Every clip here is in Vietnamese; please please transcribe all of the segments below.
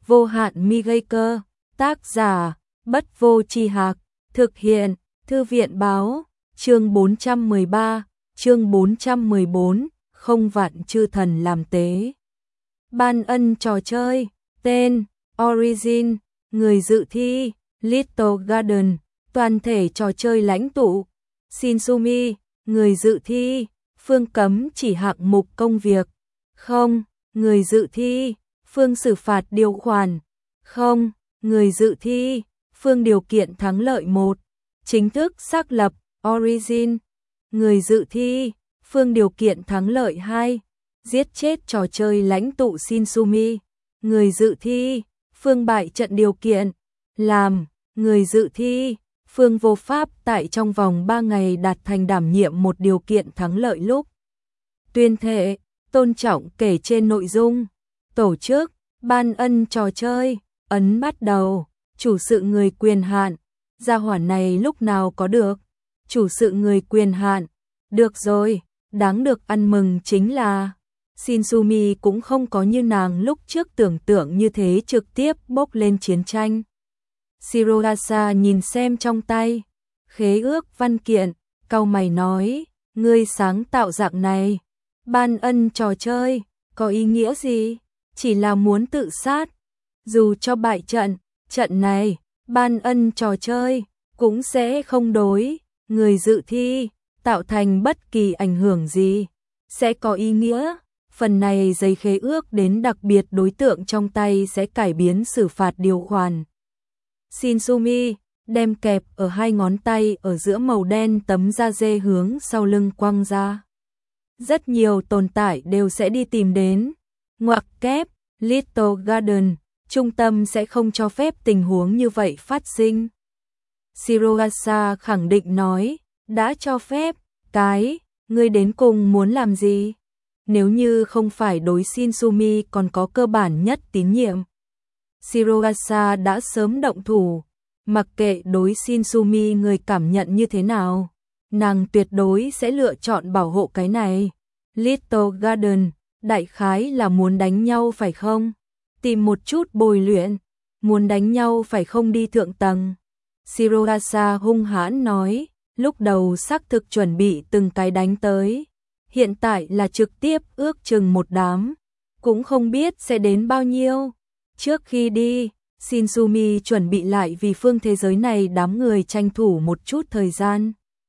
vô hạn mi gây cơ, tác giả, Bất Vô Tri Hạc, thực hiện, Thư viện báo, chương 413, chương 414, không vạn chư thần làm tế. Ban ân trò chơi, tên, Origin, người dự thi, Little Garden, toàn thể trò chơi lãnh tụ, Shinsumi, người dự thi, phương cấm chỉ hạng mục công việc, không, người dự thi, phương xử phạt điều khoản, không, người dự thi, phương điều kiện thắng lợi 1, chính thức xác lập, Origin, người dự thi, phương điều kiện thắng lợi 2, giết chết trò chơi lãnh tụ Shinsumi, người dự thi, phương bại trận điều kiện, làm, người dự thi, phương vô pháp tại trong vòng 3 ngày đạt thành đảm nhiệm một điều kiện thắng lợi lúc tuyên thệ, tôn trọng kể trên nội dung, tổ chức, ban ân trò chơi, ấn bắt đầu, chủ sự người quyền hạn, gia hỏa này lúc nào có được, chủ sự người quyền hạn, được rồi, đáng được ăn mừng chính là Shinsumi cũng không có như nàng lúc trước tưởng tượng như thế trực tiếp bốc lên chiến tranh. Shirohasa nhìn xem trong tay, khế ước văn kiện, cau mày nói, ngươi sáng tạo dạng này, ban ân trò chơi, có ý nghĩa gì? Chỉ là muốn tự sát, dù cho bại trận, trận này, ban ân trò chơi, cũng sẽ không đối, người dự thi, tạo thành bất kỳ ảnh hưởng gì, sẽ có ý nghĩa. Phần này giấy khế ước đến đặc biệt đối tượng trong tay sẽ cải biến xử phạt điều khoản. Shinsumi đem kẹp ở 2 ngón tay ở giữa màu đen tấm da dê hướng sau lưng quăng ra. Rất nhiều tồn tại đều sẽ đi tìm đến. Ngoặc kép, Little Garden, trung tâm sẽ không cho phép tình huống như vậy phát sinh. Shirohasa khẳng định nói, đã cho phép, ngươi đến cùng muốn làm gì? Nếu như không phải đối Shinsumi còn có cơ bản nhất tín nhiệm, Shirohasa đã sớm động thủ, mặc kệ đối Shinsumi người cảm nhận như thế nào, nàng tuyệt đối sẽ lựa chọn bảo hộ cái này. Little Garden, đại khái là muốn đánh nhau phải không? Tìm một chút bồi luyện, muốn đánh nhau phải không đi thượng tầng? Shirohasa hung hãn nói, lúc đầu xác thực chuẩn bị từng cái đánh tới. Hiện tại là trực tiếp ước chừng một đám, cũng không biết sẽ đến bao nhiêu. Trước khi đi, Shinsumi chuẩn bị lại vì phương thế giới này đám người tranh thủ một chút thời gian.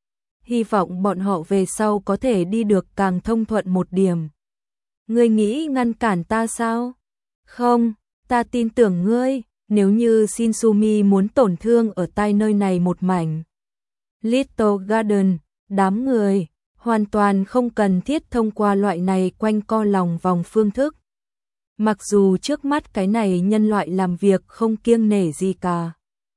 Hy vọng bọn họ về sau có thể đi được càng thông thuận một điểm. Ngươi nghĩ ngăn cản ta sao? Không, ta tin tưởng ngươi, nếu như Shinsumi muốn tổn thương ở tai nơi này một mảnh. Little Garden, đám người hoàn toàn không cần thiết thông qua loại này quanh co lòng vòng phương thức. Mặc dù trước mắt cái này nhân loại làm việc không kiêng nể gì cả,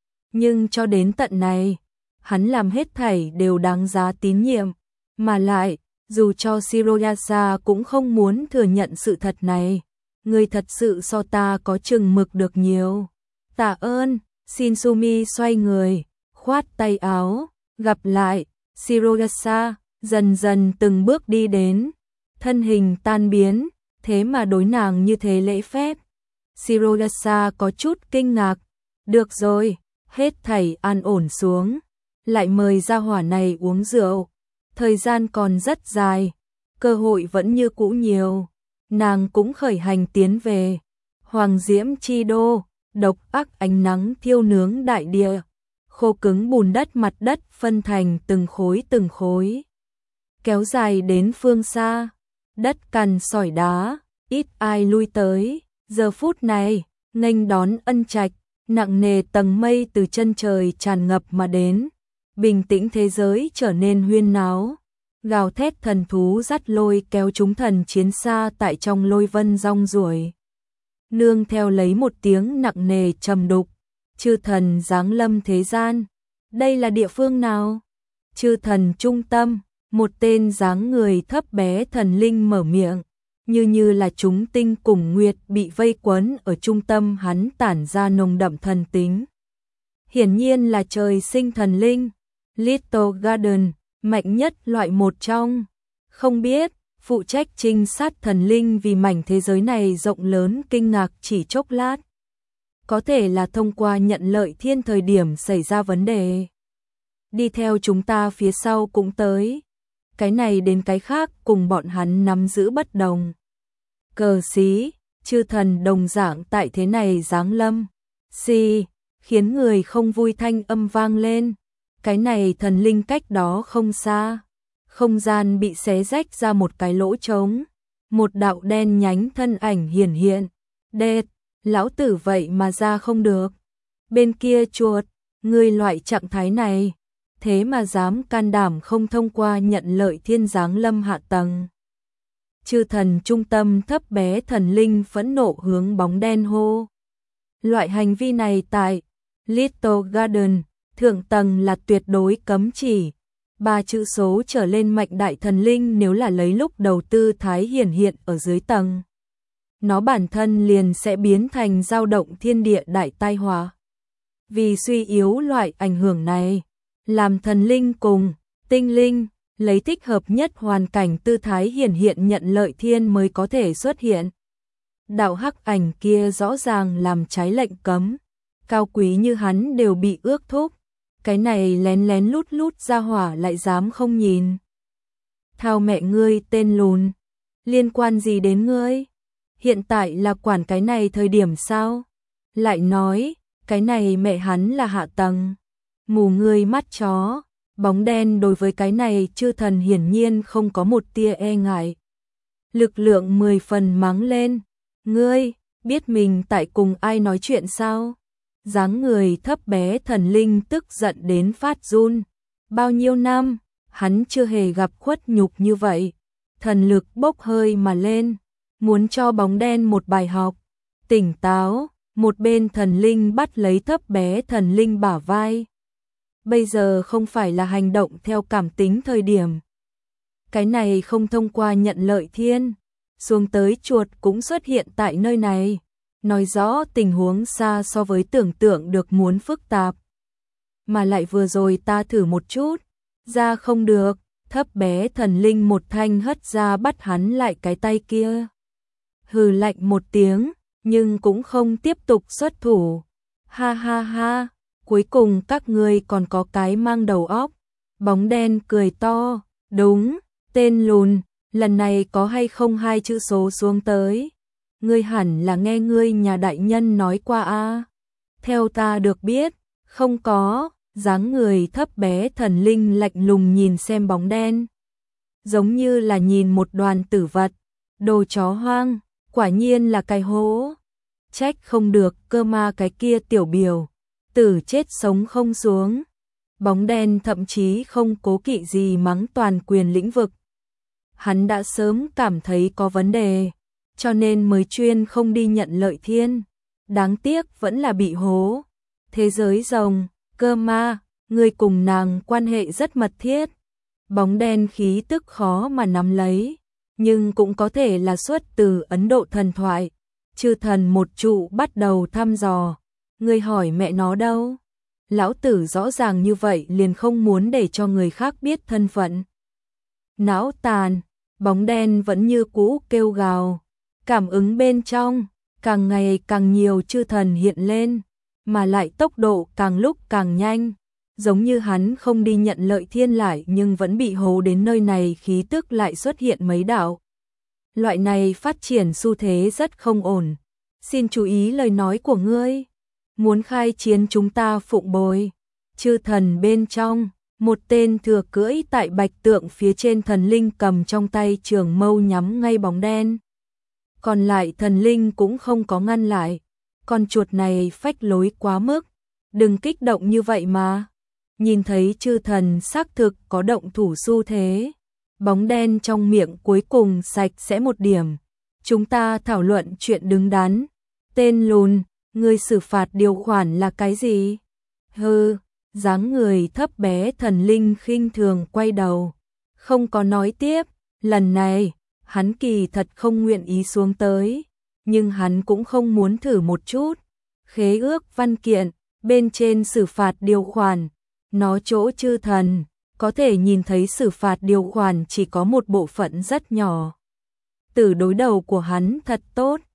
nhưng cho đến tận này, hắn làm hết thảy đều đáng giá tín nhiệm, mà lại, dù cho Shirohasa cũng không muốn thừa nhận sự thật này, người thật sự so ta có chừng mực được nhiều. Tạ ơn, Shinsumi xoay người, khoát tay áo, gặp lại, Shirohasa. Dần dần từng bước đi đến, thân hình tan biến, thế mà đối nàng như thế lễ phép. Shirohasa có chút kinh ngạc, được rồi, hết thảy an ổn xuống, lại mời gia hỏa này uống rượu, thời gian còn rất dài, cơ hội vẫn như cũ nhiều, nàng cũng khởi hành tiến về. Hoàng diễm chi đô, độc ác ánh nắng thiêu nướng đại địa, khô cứng bùn đất mặt đất phân thành từng khối. Kéo dài đến phương xa, đất cằn sỏi đá, ít ai lui tới, giờ phút này, nghênh đón ân trạch, nặng nề tầng mây từ chân trời tràn ngập mà đến, bình tĩnh thế giới trở nên huyên náo, gào thét thần thú dắt lôi kéo chúng thần chiến xa tại trong lôi vân rong ruổi. Nương theo lấy một tiếng nặng nề trầm đục, chư thần giáng lâm thế gian, đây là địa phương nào? Chư thần trung tâm. Một tên dáng người thấp bé thần linh mở miệng, như là chúng tinh cùng nguyệt bị vây quấn ở trung tâm hắn tản ra nồng đậm thần tính. Hiển nhiên là trời sinh thần linh, Little Garden, mạnh nhất loại một trong. Không biết, phụ trách trinh sát thần linh vì mảnh thế giới này rộng lớn kinh ngạc chỉ chốc lát. có thể là thông qua nhận lợi thiên thời điểm xảy ra vấn đề. Đi theo chúng ta phía sau cũng tới. Cái này đến cái khác cùng bọn hắn nắm giữ bất đồng. Cờ xí, chư thần đồng dạng tại thế này giáng lâm. Xì, khiến người không vui thanh âm vang lên. Cái này thần linh cách đó không xa. Không gian bị xé rách ra một cái lỗ trống. Một đạo đen nhánh thân ảnh hiển hiện. Đệt, lão tử vậy mà ra không được. Bên kia chuột, ngươi loại trạng thái này, thế mà dám can đảm không thông qua nhận lợi thiên giáng lâm hạ tầng. Chư thần trung tâm thấp bé thần linh phẫn nộ hướng bóng đen hô. Loại hành vi này tại Little Garden, thượng tầng là tuyệt đối cấm chỉ. 3 chữ số trở lên mạnh đại thần linh nếu là lấy lúc đầu tư thái hiển hiện ở dưới tầng. Nó bản thân liền sẽ biến thành dao động thiên địa đại tai họa. Vì suy yếu loại ảnh hưởng này, làm thần linh cùng tinh linh lấy thích hợp nhất hoàn cảnh tư thái hiển hiện nhận lợi thiên mới có thể xuất hiện. Đạo hắc ảnh kia rõ ràng làm trái lệnh cấm, cao quý như hắn đều bị ước thúc, cái này lén lén lút lút ra hỏa lại dám không nhìn. Thao mẹ ngươi tên lùn, liên quan gì đến ngươi? Hiện tại là quản cái này thời điểm sao? Lại nói, cái này mẹ hắn là hạ tầng. Mù ngươi mắt chó, bóng đen đối với cái này chư thần hiển nhiên không có một tia e ngại. Lực lượng 10 phần mắng lên, ngươi, biết mình tại cùng ai nói chuyện sao? Dáng người thấp bé thần linh tức giận đến phát run. Bao nhiêu năm, hắn chưa hề gặp khuất nhục như vậy. Thần lực bốc hơi mà lên, muốn cho bóng đen một bài học. Tỉnh táo, một bên thần linh bắt lấy thấp bé thần linh bả vai. Bây giờ không phải là hành động theo cảm tính thời điểm. Cái này không thông qua nhận lợi thiên. Xuống tới chuột cũng xuất hiện tại nơi này. Nói rõ tình huống xa so với tưởng tượng được muốn phức tạp. Mà lại vừa rồi ta thử một chút. Ra không được, thấp bé thần linh một thanh hất ra bắt hắn lại cái tay kia. Hừ lạnh một tiếng, nhưng cũng không tiếp tục xuất thủ. Ha ha ha, cuối cùng các ngươi còn có cái mang đầu óc. Bóng đen cười to, đúng, tên lùn, lần này có hay không 2 chữ số xuống tới. Ngươi hẳn là nghe ngươi nhà đại nhân nói qua a. Theo ta được biết, không có. Dáng người thấp bé thần linh lạnh lùng nhìn xem bóng đen. Giống như là nhìn một đoàn tử vật. Đồ chó hoang, quả nhiên là cái hố. Trách không được cơ ma cái kia tiểu biểu. Tử chết sống không xuống. Bóng đen thậm chí không cố kỵ gì mắng toàn quyền lĩnh vực. Hắn đã sớm cảm thấy có vấn đề, cho nên mới chuyên không đi nhận lợi thiên. Đáng tiếc vẫn là bị hố. Thế giới rồng, cơ ma, người cùng nàng quan hệ rất mật thiết. Bóng đen khí tức khó mà nắm lấy, nhưng cũng có thể là xuất từ Ấn Độ thần thoại. Chư thần một trụ bắt đầu thăm dò. Người hỏi mẹ nó đâu? Lão tử rõ ràng như vậy liền không muốn để cho người khác biết thân phận. Não tàn, bóng đen vẫn như cũ kêu gào. Cảm ứng bên trong, càng ngày càng nhiều chư thần hiện lên, mà lại tốc độ càng lúc càng nhanh. Giống như hắn không đi nhận lợi thiên lại nhưng vẫn bị hố đến nơi này khí tức lại xuất hiện mấy đạo. Loại này phát triển xu thế rất không ổn. Xin chú ý lời nói của ngươi. Muốn khai chiến chúng ta phụng bồi. Chư thần bên trong, một tên thừa cưỡi tại bạch tượng phía trên thần linh cầm trong tay trường mâu nhắm ngay bóng đen. Còn lại thần linh cũng không có ngăn lại. Con chuột này phách lối quá mức. Đừng kích động như vậy mà. Nhìn thấy chư thần xác thực có động thủ xu thế. Bóng đen trong miệng cuối cùng sạch sẽ một điểm. Chúng ta thảo luận chuyện đứng đắn. Tên lùn, ngươi xử phạt điều khoản là cái gì? Hừ, dáng người thấp bé thần linh khinh thường quay đầu. Không có nói tiếp, lần này, hắn kỳ thật không nguyện ý xuống tới. Nhưng hắn cũng không muốn thử một chút. Khế ước văn kiện, bên trên xử phạt điều khoản. Nó chỗ chư thần, có thể nhìn thấy xử phạt điều khoản chỉ có một bộ phận rất nhỏ. Từ đối đầu của hắn thật tốt.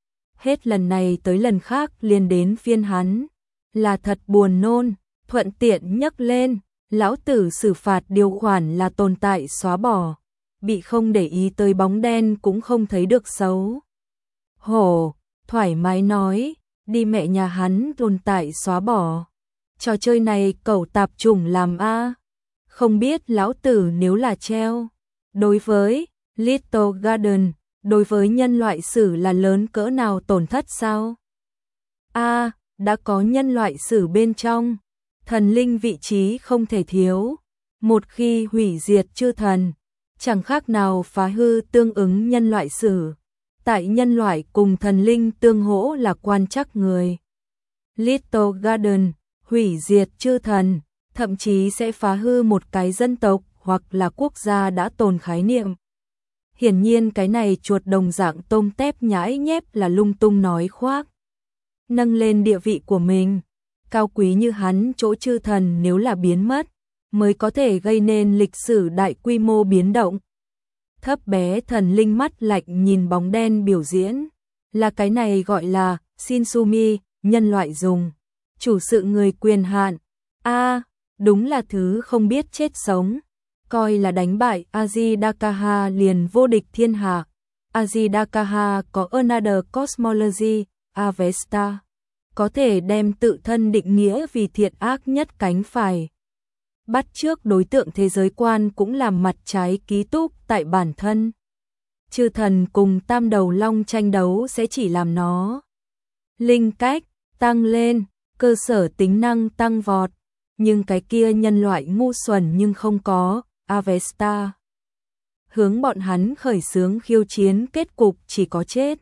Hết lần này tới lần khác liền đến phiên hắn. Là thật buồn nôn, thuận tiện nhắc lên, lão tử xử phạt điều khoản là tồn tại xóa bỏ. Bị không để ý tới bóng đen cũng không thấy được xấu. Hổ, thoải mái nói, đi mẹ nhà hắn tồn tại xóa bỏ. Trò chơi này cẩu tạp chủng làm a. Không biết lão tử nếu là treo. Đối với Little Garden, đối với nhân loại sử là lớn cỡ nào tổn thất sao? A, đã có nhân loại sử bên trong. Thần linh vị trí không thể thiếu. Một khi hủy diệt chư thần, chẳng khác nào phá hư tương ứng nhân loại sử. Tại nhân loại cùng thần linh tương hỗ là quan trắc người. Little Garden, hủy diệt chư thần, thậm chí sẽ phá hư một cái dân tộc hoặc là quốc gia đã tồn khái niệm. Hiển nhiên cái này chuột đồng dạng tôm tép nhãi nhép là lung tung nói khoác. Nâng lên địa vị của mình, cao quý như hắn chỗ chư thần nếu là biến mất, mới có thể gây nên lịch sử đại quy mô biến động. Thấp bé thần linh mắt lạnh nhìn bóng đen biểu diễn, là cái này gọi là Shinsumi, nhân loại dùng. Chủ sự người quyền hạn, a đúng là thứ không biết chết sống. Coi là đánh bại Azidakaha liền vô địch thiên hạ. Azidakaha có Another Cosmology, Avesta. Có thể đem tự thân định nghĩa vì thiện ác nhất cánh phải. Bắt chước đối tượng thế giới quan cũng làm mặt trái ký túc tại bản thân. Chư thần cùng tam đầu long tranh đấu sẽ chỉ làm nó linh cách tăng lên, cơ sở tính năng tăng vọt. Nhưng cái kia nhân loại ngu xuẩn nhưng không có, Avesta. Hướng bọn hắn khởi xướng khiêu chiến kết cục chỉ có chết.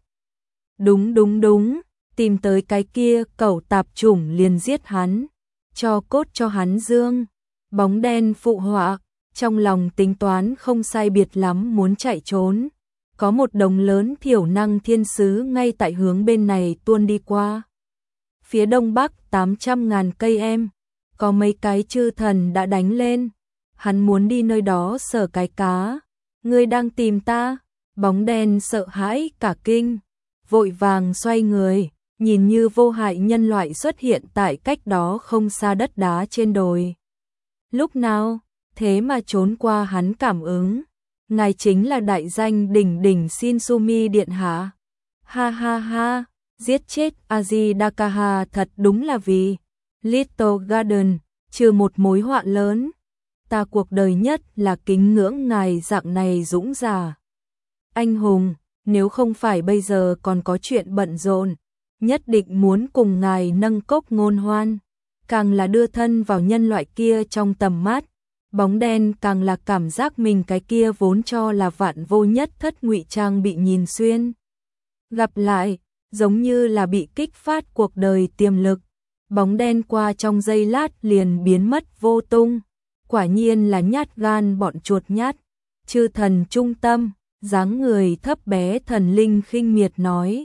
Đúng, tìm tới cái kia cẩu tạp chủng liền giết hắn, cho cốt cho hắn dương. Bóng đen phụ họa, trong lòng tính toán không sai biệt lắm muốn chạy trốn. Có một đồng lớn thiểu năng thiên sứ ngay tại hướng bên này tuôn đi qua. Phía đông bắc 800.000 cây em, có mấy cái chư thần đã đánh lên. Hắn muốn đi nơi đó sờ cái cá. Ngươi đang tìm ta? Bóng đen sợ hãi cả kinh, vội vàng xoay người, nhìn như vô hại nhân loại xuất hiện tại cách đó không xa đất đá trên đồi. Lúc nào, thế mà trốn qua hắn cảm ứng. Ngài chính là đại danh đỉnh đỉnh Shinsumi điện hạ. Ha ha ha, giết chết Azidakaha thật đúng là vì Little Garden, trừ một mối họa lớn. Ta cuộc đời nhất là kính ngưỡng ngài dạng này dũng giả. Anh hùng, nếu không phải bây giờ còn có chuyện bận rộn, nhất định muốn cùng ngài nâng cốc ngôn hoan. Càng là đưa thân vào nhân loại kia trong tầm mắt, bóng đen càng là cảm giác mình cái kia vốn cho là vạn vô nhất thất ngụy trang bị nhìn xuyên. Gặp lại, giống như là bị kích phát cuộc đời tiềm lực, bóng đen qua trong giây lát liền biến mất vô tung. Quả nhiên là nhát gan bọn chuột nhát. Chư thần trung tâm, dáng người thấp bé thần linh khinh miệt nói,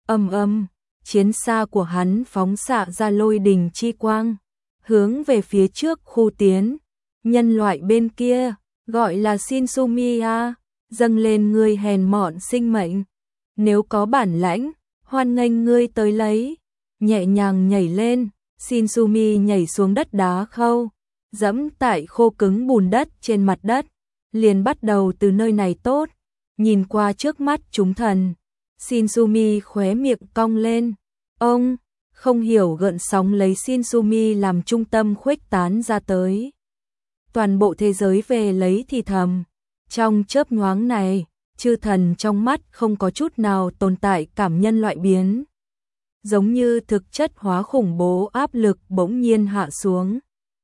chiến xa của hắn phóng xạ ra lôi đình chi quang, hướng về phía trước khu tiến. Nhân loại bên kia, gọi là Shinsumi dâng lên ngươi hèn mọn sinh mệnh. Nếu có bản lãnh, hoan nghênh ngươi tới lấy. Nhẹ nhàng nhảy lên, Shinsumi nhảy xuống đất đá khâu, dẫm tại khô cứng bùn đất trên mặt đất, liền bắt đầu từ nơi này tốt. Nhìn qua trước mắt chúng thần, Shinsumi khóe miệng cong lên. Ông không hiểu gợn sóng lấy Shinsumi làm trung tâm khuếch tán ra tới. Toàn bộ thế giới về lấy thì thầm. Trong chớp nhoáng này, chư thần trong mắt không có chút nào tồn tại cảm nhân loại biến. Giống như thực chất hóa khủng bố áp lực bỗng nhiên hạ xuống.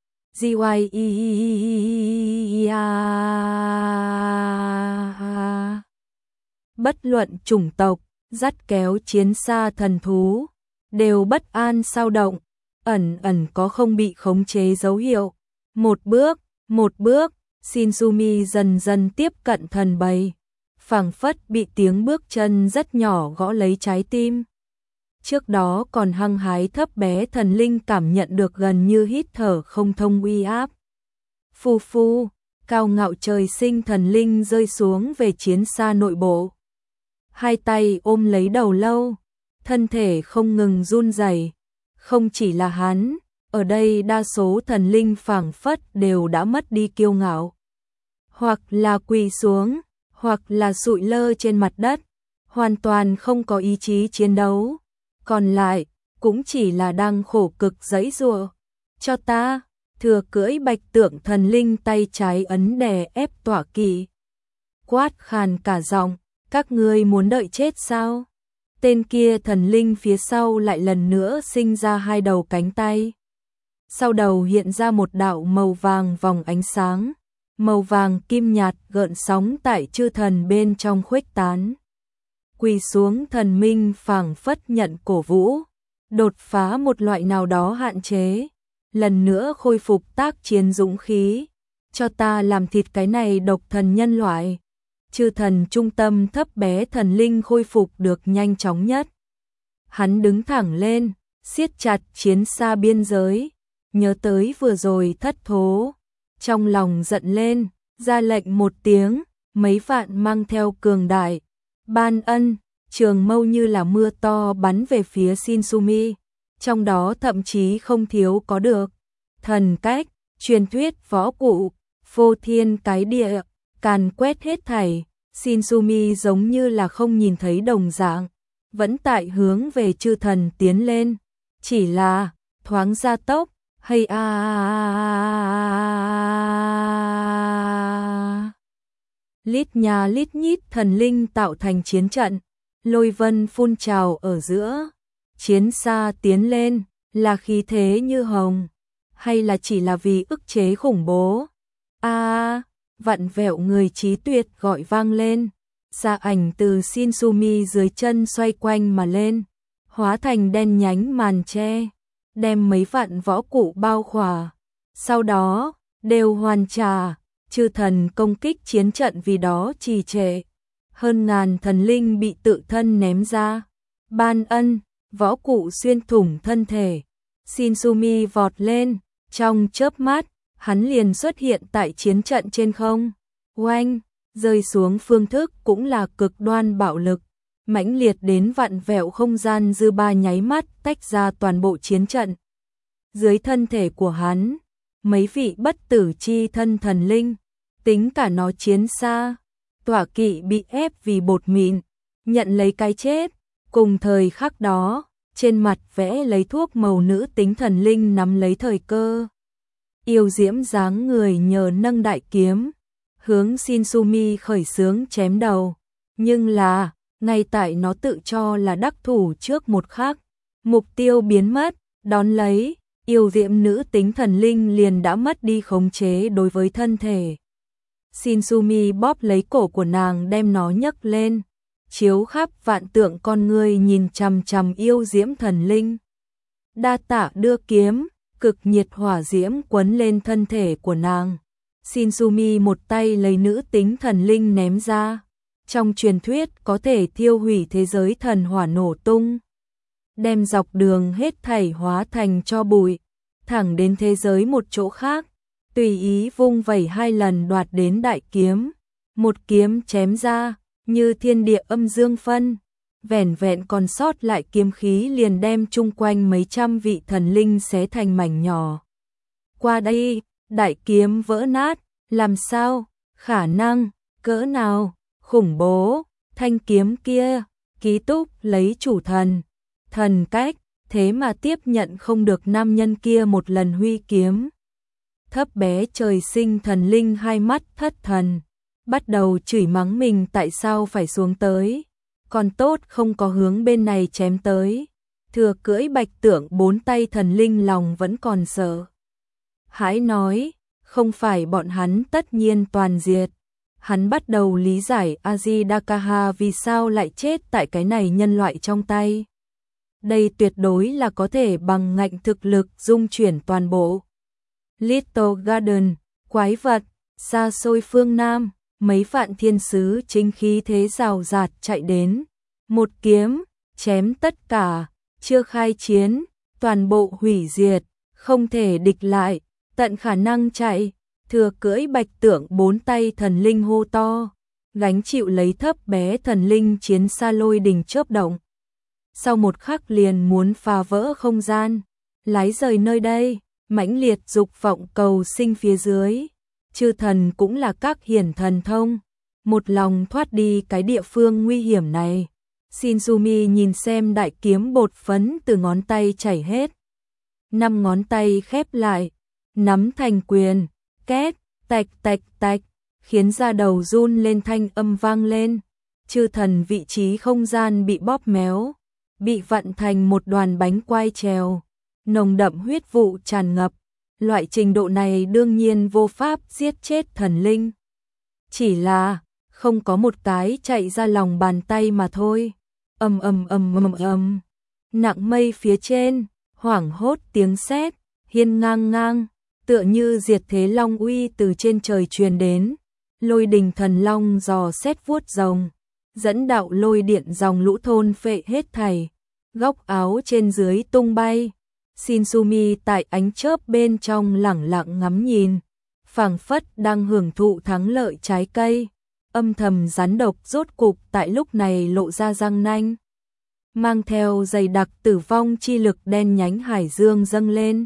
Bất luận chủng tộc, dắt kéo chiến xa thần thú, đều bất an sao động, ẩn có không bị khống chế dấu hiệu. Một bước, Shinsumi dần dần tiếp cận thần bầy, phảng phất bị tiếng bước chân rất nhỏ gõ lấy trái tim. Trước đó còn hăng hái thấp bé thần linh cảm nhận được gần như hít thở không thông uy áp. Phu, cao ngạo trời sinh thần linh rơi xuống về chiến xa nội bộ. Hai tay ôm lấy đầu lâu, thân thể không ngừng run rẩy. Không chỉ là hắn, ở đây đa số thần linh phảng phất đều đã mất đi kiêu ngạo. Hoặc là quỳ xuống, hoặc là sụi lơ trên mặt đất, hoàn toàn không có ý chí chiến đấu. Còn lại, cũng chỉ là đang khổ cực giãy giụa. Cho ta, Thừa cưỡi bạch tượng thần linh tay trái ấn đè ép Tọa Kỵ. Quát khàn cả giọng, các ngươi muốn đợi chết sao? Tên kia thần linh phía sau lại lần nữa sinh ra hai đầu cánh tay. Sau đầu hiện ra một đạo màu vàng vòng ánh sáng, màu vàng kim nhạt gợn sóng tại chư thần bên trong khuếch tán. Quỳ xuống thần minh phảng phất nhận cổ vũ, đột phá một loại nào đó hạn chế, lần nữa khôi phục tác chiến dũng khí. Cho ta làm thịt cái này độc thần nhân loại. Chư thần trung tâm thấp bé thần linh khôi phục được nhanh chóng nhất. Hắn đứng thẳng lên, siết chặt chiến xa biên giới, nhớ tới vừa rồi thất thố, trong lòng giận lên, ra lệnh một tiếng, mấy vạn mang theo cường đại ban ân, trường mâu như là mưa to bắn về phía Shinsumi, trong đó thậm chí không thiếu có được thần cách, truyền thuyết võ cụ, phô thiên cái địa, càn quét hết thảy. Shinsumi giống như là không nhìn thấy đồng dạng, vẫn tại hướng về chư thần tiến lên, chỉ là thoáng gia tốc, hay lít nhà lít nhít thần linh tạo thành chiến trận, lôi vân phun trào ở giữa, chiến xa tiến lên, là khí thế như hồng, hay là chỉ là vì ức chế khủng bố? Vặn vẹo người trí tuyệt gọi vang lên, xa ảnh từ Shinsumi dưới chân xoay quanh mà lên, hóa thành đen nhánh màn che, đem mấy vạn võ cụ bao khỏa. Sau đó, đều hoàn trả, chư thần công kích chiến trận vì đó trì trệ. Hơn ngàn thần linh bị tự thân ném ra. Ban ân, võ cụ xuyên thủng thân thể. Shinsumi vọt lên, trong chớp mắt, hắn liền xuất hiện tại chiến trận trên không. Oanh, rơi xuống phương thức cũng là cực đoan bạo lực, mãnh liệt đến vặn vẹo không gian dư ba nháy mắt tách ra toàn bộ chiến trận. Dưới thân thể của hắn, mấy vị bất tử chi thân thần linh, tính cả nó chiến xa, Tọa Kỵ bị ép vì bột mịn, nhận lấy cái chết. Cùng thời khắc đó, trên mặt vẽ lấy thuốc màu nữ tính thần linh nắm lấy thời cơ. Yêu diễm dáng người nhờ nâng đại kiếm, hướng Shinsumi khởi xướng chém đầu. Nhưng là, ngay tại nó tự cho là đắc thủ trước một khắc, mục tiêu biến mất, đón lấy, yêu diễm nữ tính thần linh liền đã mất đi khống chế đối với thân thể. Shinsumi bóp lấy cổ của nàng đem nó nhấc lên, chiếu khắp vạn tượng con người nhìn chằm chằm yêu diễm thần linh. Đa tạ đưa kiếm, cực nhiệt hỏa diễm quấn lên thân thể của nàng. Shinsumi một tay lấy nữ tính thần linh ném ra. Trong truyền thuyết có thể thiêu hủy thế giới thần hỏa nổ tung, đem dọc đường hết thảy hóa thành tro bụi, thẳng đến thế giới một chỗ khác, tùy ý vung vẩy hai lần đoạt đến đại kiếm. Một kiếm chém ra, như thiên địa âm dương phân, vẻn vẹn còn sót lại kiếm khí liền đem chung quanh mấy trăm vị thần linh xé thành mảnh nhỏ. Qua đây, đại kiếm vỡ nát, làm sao, khả năng, cỡ nào, khủng bố, thanh kiếm kia, ký túc lấy chủ thần, thần cách, thế mà tiếp nhận không được nam nhân kia một lần huy kiếm. Thấp bé trời sinh thần linh hai mắt thất thần, bắt đầu chửi mắng mình tại sao phải xuống tới, còn tốt không có hướng bên này chém tới. Thừa cưỡi bạch tượng bốn tay thần linh lòng vẫn còn sợ hãi nói, không phải bọn hắn tất nhiên toàn diệt. Hắn bắt đầu lý giải Azidakaha vì sao lại chết tại cái này nhân loại trong tay. Đây tuyệt đối là có thể bằng ngạnh thực lực dung chuyển toàn bộ. Little Garden, quái vật, xa xôi phương Nam, mấy vạn thiên sứ chính khí thế rào rạt chạy đến. Một kiếm, chém tất cả, chưa khai chiến, toàn bộ hủy diệt, không thể địch lại, tận khả năng chạy. Thừa cưỡi bạch tượng bốn tay thần linh hô to, gánh chịu lấy thấp bé thần linh chiến xa lôi đình chớp động. sau một khắc liền muốn phá vỡ không gian, lái rời nơi đây, mãnh liệt dục vọng cầu sinh phía dưới. Chư thần cũng là các hiển thần thông, một lòng thoát đi cái địa phương nguy hiểm này. Shinzumi nhìn xem đại kiếm bột phấn từ ngón tay chảy hết. 5 ngón tay khép lại, nắm thành quyền, két, tạch tạch tạch, khiến da đầu run lên thanh âm vang lên. Chư thần vị trí không gian bị bóp méo, bị vặn thành một đoàn bánh quai trèo, nồng đậm huyết vụ tràn ngập. Loại trình độ này đương nhiên vô pháp giết chết thần linh. Chỉ là không có một cái chạy ra lòng bàn tay mà thôi. Ầm ầm ầm ầm ầm. Nặng mây phía trên, hoảng hốt tiếng sét, hiên ngang ngang, tựa như diệt thế long uy từ trên trời truyền đến. Lôi đình thần long dò xét vuốt rồng, dẫn đạo lôi điện dòng lũ thôn phệ hết thảy, góc áo trên dưới tung bay. Shinzumi tại ánh chớp bên trong lẳng lặng ngắm nhìn, phảng phất đang hưởng thụ thắng lợi trái cây. Âm thầm rắn độc rốt cục tại lúc này lộ ra răng nanh, mang theo dày đặc tử vong chi lực đen nhánh hải dương dâng lên,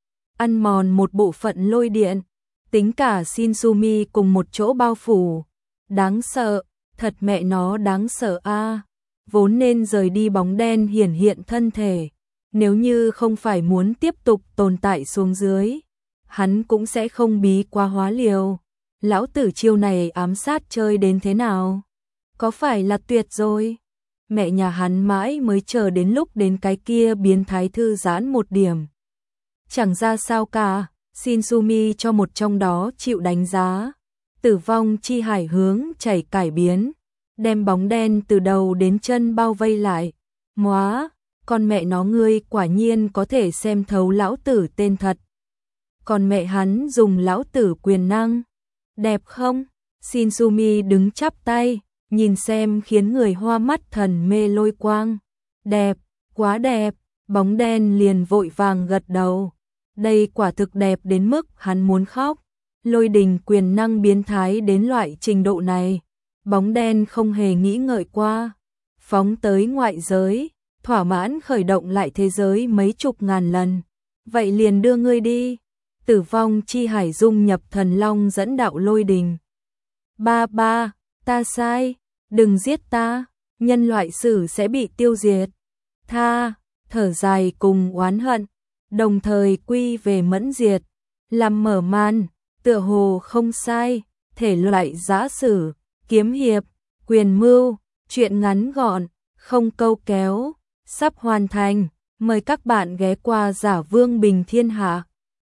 ăn mòn một bộ phận lôi điện, tính cả Shinzumi cùng một chỗ bao phủ. Đáng sợ, thật mẹ nó đáng sợ a. Vốn nên rời đi bóng đen hiển hiện thân thể, nếu như không phải muốn tiếp tục tồn tại xuống dưới, hắn cũng sẽ không bí quá hóa liều. Lão tử chiêu này ám sát chơi đến thế nào? Có phải là tuyệt rồi? Mẹ nhà hắn mãi mới chờ đến lúc đến cái kia biến thái thư giãn một điểm. Chẳng ra sao cả, Shinzumi cho một trong đó chịu đánh giá. Tử vong chi hải hướng chảy cải biến, đem bóng đen từ đầu đến chân bao vây lại. Móa, con mẹ nó ngươi quả nhiên có thể xem thấu lão tử tên thật. Còn mẹ hắn dùng lão tử quyền năng. Đẹp không? Shinzumi đứng chắp tay, nhìn xem khiến người hoa mắt thần mê lôi quang. Đẹp, quá đẹp, bóng đen liền vội vàng gật đầu. Đây quả thực đẹp đến mức hắn muốn khóc. Lôi đình quyền năng biến thái đến loại trình độ này, bóng đen không hề nghĩ ngợi qua. Phóng tới ngoại giới, thỏa mãn khởi động lại thế giới mấy chục ngàn lần. Vậy liền đưa ngươi đi. Tử vong chi hải dung nhập thần long dẫn đạo lôi đình. Ba, ta sai, đừng giết ta, nhân loại sử sẽ bị tiêu diệt. Tha, thở dài cùng oán hận, đồng thời quy về mẫn diệt. Làm mở màn, tựa hồ không sai, thể loại giã sử, kiếm hiệp, quyền mưu, truyện ngắn gọn, không câu kéo, sắp hoàn thành. Mời các bạn ghé qua Giả Vương Bình Thiên Hạ.